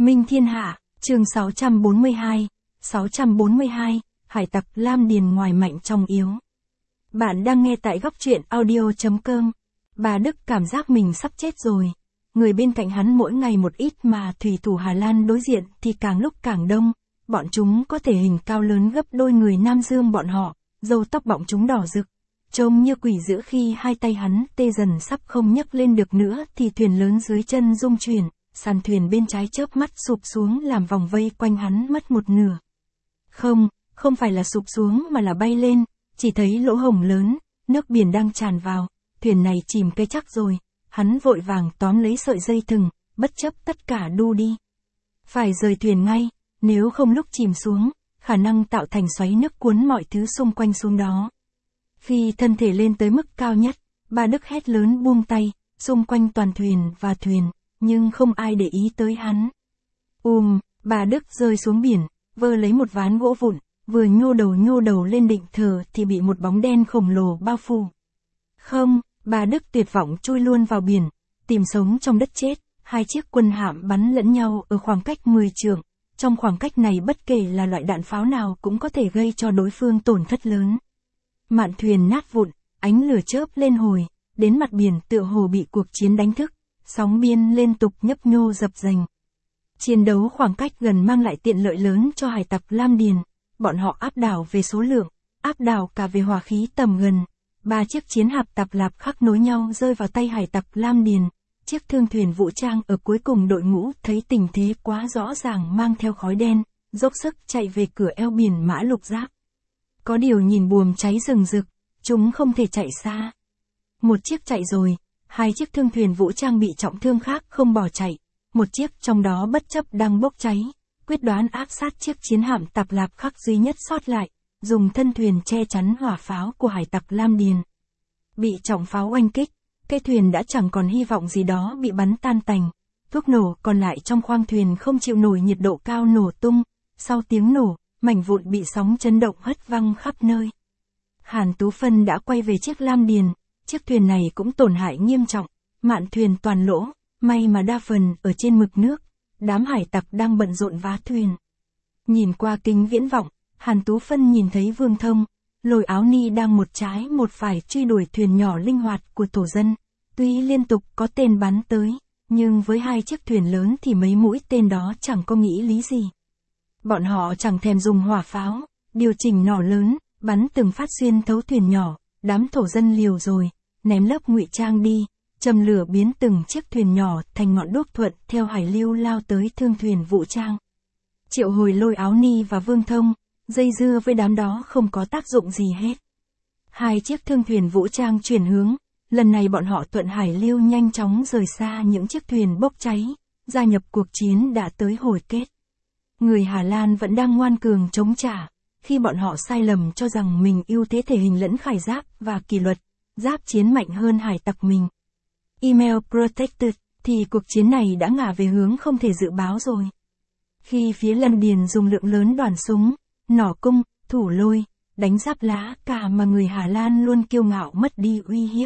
Minh Thiên Hạ, chương 642, hải tặc Lam Điền ngoài mạnh trong yếu. Bạn đang nghe tại góc truyện audio.com. Bà Đức cảm giác mình sắp chết rồi. Người bên cạnh hắn mỗi ngày một ít mà thủy thủ Hà Lan đối diện thì càng lúc càng đông. Bọn chúng có thể hình cao lớn gấp đôi người Nam Dương bọn họ, râu tóc bọn chúng đỏ rực. Trông như quỷ dữ khi hai tay hắn tê dần sắp không nhấc lên được nữa thì thuyền lớn dưới chân rung chuyển. Sàn thuyền bên trái chớp mắt sụp xuống làm vòng vây quanh hắn mất một nửa. Không phải là sụp xuống mà là bay lên, chỉ thấy lỗ hổng lớn, nước biển đang tràn vào, thuyền này chìm cái chắc rồi, hắn vội vàng tóm lấy sợi dây thừng, bất chấp tất cả đu đi. Phải rời thuyền ngay, nếu không lúc chìm xuống, khả năng tạo thành xoáy nước cuốn mọi thứ xung quanh xuống đó. Khi thân thể lên tới mức cao nhất, bà Đức hét lớn buông tay, xung quanh toàn thuyền và thuyền. Nhưng không ai để ý tới hắn. Bà Đức rơi xuống biển, vơ lấy một ván gỗ vụn, vừa nhô đầu lên định thở thì bị một bóng đen khổng lồ bao phủ. Bà Đức tuyệt vọng chui luôn vào biển, tìm sống trong đất chết, hai chiếc quân hạm bắn lẫn nhau ở khoảng cách 10 trượng. Trong khoảng cách này bất kể là loại đạn pháo nào cũng có thể gây cho đối phương tổn thất lớn. Mạn thuyền nát vụn, ánh lửa chớp lên hồi, đến mặt biển tựa hồ bị cuộc chiến đánh thức. Sóng biên liên tục nhấp nhô dập dềnh. Chiến đấu khoảng cách gần mang lại tiện lợi lớn cho hải tặc Lam Điền. Bọn họ áp đảo về số lượng, áp đảo cả về hỏa khí tầm gần. 3 chiếc chiến hạm tạp lạp khắc nối nhau rơi vào tay hải tặc Lam Điền. Chiếc thương thuyền vũ trang ở cuối cùng đội ngũ thấy tình thế quá rõ ràng mang theo khói đen, dốc sức chạy về cửa eo biển Mã Lục Giáp. Có điều nhìn buồm cháy rừng rực, chúng không thể chạy xa. Một chiếc chạy rồi. Hai chiếc thương thuyền vũ trang bị trọng thương khác không bỏ chạy, một chiếc trong đó bất chấp đang bốc cháy, quyết đoán áp sát chiếc chiến hạm tạp lạp khắc duy nhất sót lại, dùng thân thuyền che chắn hỏa pháo của hải tặc Lam Điền. Bị trọng pháo oanh kích, cái thuyền đã chẳng còn hy vọng gì đó bị bắn tan tành, thuốc nổ còn lại trong khoang thuyền không chịu nổi nhiệt độ cao nổ tung, sau tiếng nổ, mảnh vụn bị sóng chấn động hất văng khắp nơi. Hàn Tú Phân đã quay về chiếc Lam Điền. Chiếc thuyền này cũng tổn hại nghiêm trọng, mạn thuyền toàn lỗ, may mà đa phần ở trên mực nước, đám hải tặc đang bận rộn vá thuyền. Nhìn qua kính viễn vọng, Hàn Tú Phân nhìn thấy Vương Thông, Lôi Áo Ni đang một trái một phải truy đuổi thuyền nhỏ linh hoạt của thổ dân, tuy liên tục có tên bắn tới, nhưng với hai chiếc thuyền lớn thì mấy mũi tên đó chẳng có nghĩ lý gì. Bọn họ chẳng thèm dùng hỏa pháo, điều chỉnh nỏ lớn, bắn từng phát xuyên thấu thuyền nhỏ. Đám thổ dân liều rồi, ném lớp ngụy trang đi, châm lửa biến từng chiếc thuyền nhỏ thành ngọn đuốc thuận theo hải lưu lao tới thương thuyền vũ trang. Triệu hồi Lôi Áo Ni và Vương Thông, dây dưa với đám đó không có tác dụng gì hết. Hai chiếc thương thuyền vũ trang chuyển hướng, lần này bọn họ thuận hải lưu nhanh chóng rời xa những chiếc thuyền bốc cháy, gia nhập cuộc chiến đã tới hồi kết. Người Hà Lan vẫn đang ngoan cường chống trả. Khi bọn họ sai lầm cho rằng mình ưu thế thể hình lẫn khải giáp và kỷ luật, giáp chiến mạnh hơn hải tặc mình. Email Protected, thì cuộc chiến này đã ngả về hướng không thể dự báo rồi. Khi phía Lam Điền dùng lượng lớn đoàn súng, nỏ cung, thủ lôi, đánh giáp lá cả mà người Hà Lan luôn kiêu ngạo mất đi uy hiếp.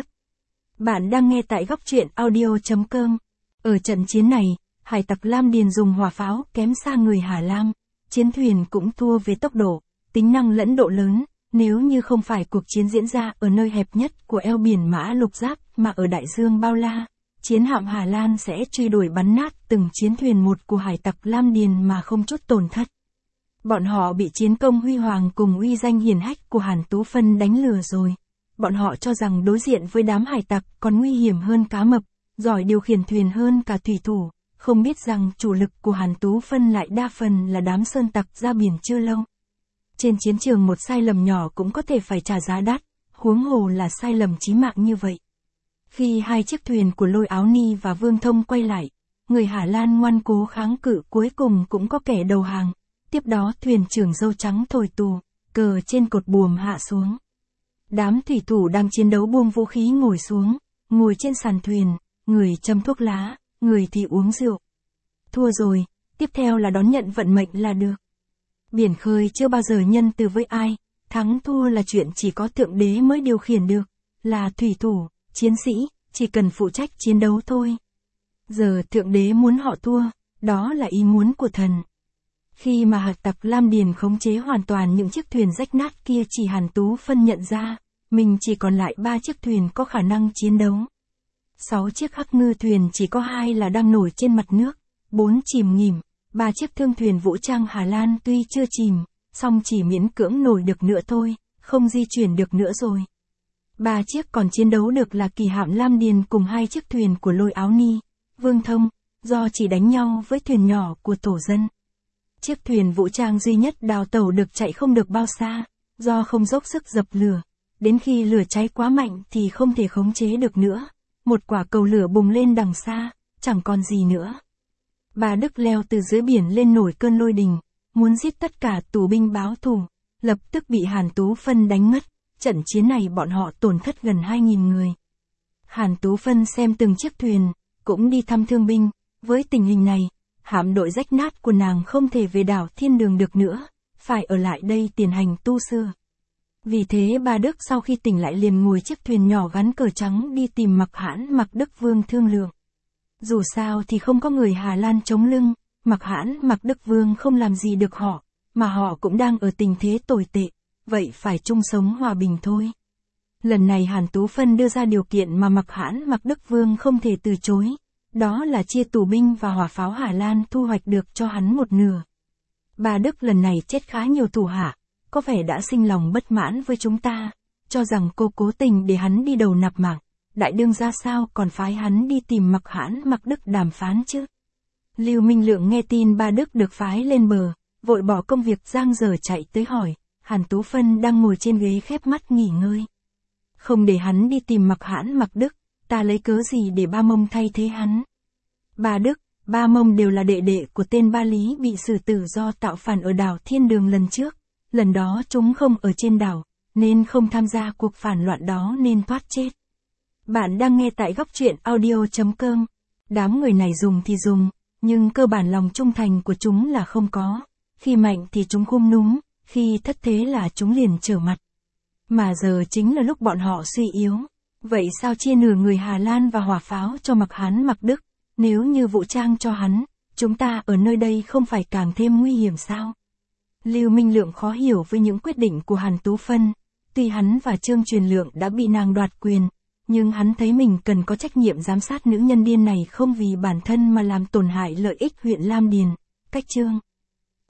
Bạn đang nghe tại góc truyện audio.com. Ở trận chiến này, hải tặc Lam Điền dùng hỏa pháo kém xa người Hà Lan, chiến thuyền cũng thua về tốc độ. Tính năng lẫn độ lớn, nếu như không phải cuộc chiến diễn ra ở nơi hẹp nhất của eo biển Mã Lục Giáp mà ở đại dương bao la, chiến hạm Hà Lan sẽ truy đuổi bắn nát từng chiến thuyền một của hải tặc Lam Điền mà không chút tổn thất. Bọn họ bị chiến công huy hoàng cùng uy danh hiển hách của Hàn Tú Phân đánh lừa rồi. Bọn họ cho rằng đối diện với đám hải tặc còn nguy hiểm hơn cá mập, giỏi điều khiển thuyền hơn cả thủy thủ, không biết rằng chủ lực của Hàn Tú Phân lại đa phần là đám sơn tặc ra biển chưa lâu. Trên chiến trường một sai lầm nhỏ cũng có thể phải trả giá đắt, huống hồ là sai lầm chí mạng như vậy. Khi hai chiếc thuyền của Lôi Áo Ni và Vương Thông quay lại, người Hà Lan ngoan cố kháng cự cuối cùng cũng có kẻ đầu hàng. Tiếp đó thuyền trưởng râu trắng thổi tù, cờ trên cột buồm hạ xuống. Đám thủy thủ đang chiến đấu buông vũ khí ngồi xuống, ngồi trên sàn thuyền, người châm thuốc lá, người thì uống rượu. Thua rồi, tiếp theo là đón nhận vận mệnh là được. Biển khơi chưa bao giờ nhân từ với ai, thắng thua là chuyện chỉ có thượng đế mới điều khiển được, là thủy thủ, chiến sĩ, chỉ cần phụ trách chiến đấu thôi. Giờ thượng đế muốn họ thua, đó là ý muốn của thần. Khi mà Hạc tặc Lam Điền khống chế hoàn toàn những chiếc thuyền rách nát kia, chỉ Hàn Tú Phân nhận ra, mình chỉ còn lại 3 chiếc thuyền có khả năng chiến đấu. 6 chiếc Hắc Ngư thuyền chỉ có 2 là đang nổi trên mặt nước, 4 chìm nghỉm, 3 chiếc thương thuyền vũ trang Hà Lan tuy chưa chìm, song chỉ miễn cưỡng nổi được nữa thôi, không di chuyển được nữa rồi. 3 chiếc còn chiến đấu được là kỳ hạm Lam Điền cùng 2 chiếc thuyền của Lôi Áo Ni, Vương Thông, do chỉ đánh nhau với thuyền nhỏ của tổ dân. Chiếc thuyền vũ trang duy nhất đào tẩu được chạy không được bao xa, do không dốc sức dập lửa. Đến khi lửa cháy quá mạnh thì không thể khống chế được nữa. Một quả cầu lửa bùng lên đằng xa, chẳng còn gì nữa. Bà Đức leo từ dưới biển lên nổi cơn lôi đình, muốn giết tất cả tù binh báo thù, lập tức bị Hàn Tú Phân đánh mất. Trận chiến này bọn họ tổn thất gần 2.000 người. Hàn Tú Phân xem từng chiếc thuyền, cũng đi thăm thương binh. Với tình hình này, hạm đội rách nát của nàng không thể về đảo Thiên Đường được nữa, phải ở lại đây tiến hành tu sửa. Vì thế bà Đức sau khi tỉnh lại liền ngồi chiếc thuyền nhỏ gắn cờ trắng đi tìm Mạc Hãn Mạc Đức Vương thương lượng. Dù sao thì không có người Hà Lan chống lưng, Mạc Hãn Mạc Đức Vương không làm gì được họ, mà họ cũng đang ở tình thế tồi tệ, vậy phải chung sống hòa bình thôi. Lần này Hàn Tú Phân đưa ra điều kiện mà Mạc Hãn Mạc Đức Vương không thể từ chối, đó là chia tù binh và hỏa pháo Hà Lan thu hoạch được cho hắn một nửa. Bà Đức lần này chết khá nhiều thủ hạ, có vẻ đã sinh lòng bất mãn với chúng ta, cho rằng cô cố tình để hắn đi đầu nạp mạng, đại đương ra sao còn phái hắn đi tìm Mạc Hãn Mạc Đức đàm phán chứ. Lưu Minh Lượng nghe tin bà Đức được phái lên bờ, vội bỏ công việc giang dở chạy tới hỏi, Hàn Tú Phân đang ngồi trên ghế khép mắt nghỉ ngơi. Không để hắn đi tìm Mạc Hãn Mạc Đức, ta lấy cớ gì để Ba Mông thay thế hắn. Ba Đức, Ba Mông đều là đệ đệ của tên Ba Lý bị xử tử do tạo phản ở đảo Thiên Đường lần trước. Lần đó chúng không ở trên đảo, nên không tham gia cuộc phản loạn đó nên thoát chết. Bạn đang nghe tại góc truyện audio.com. Đám người này dùng thì dùng, nhưng cơ bản lòng trung thành của chúng là không có. Khi mạnh thì chúng khum núm, khi thất thế là chúng liền trở mặt. Mà giờ chính là lúc bọn họ suy yếu. Vậy sao chia nửa người Hà Lan và hỏa pháo cho Mạc Hãn Mạc Đức? Nếu như vũ trang cho hắn, chúng ta ở nơi đây không phải càng thêm nguy hiểm sao? Lưu Minh Lượng khó hiểu với những quyết định của Hàn Tú Phân. Tuy hắn và Trương Truyền Lượng đã bị nàng đoạt quyền, nhưng hắn thấy mình cần có trách nhiệm giám sát nữ nhân điên này không vì bản thân mà làm tổn hại lợi ích huyện Lam Điền. Cách chương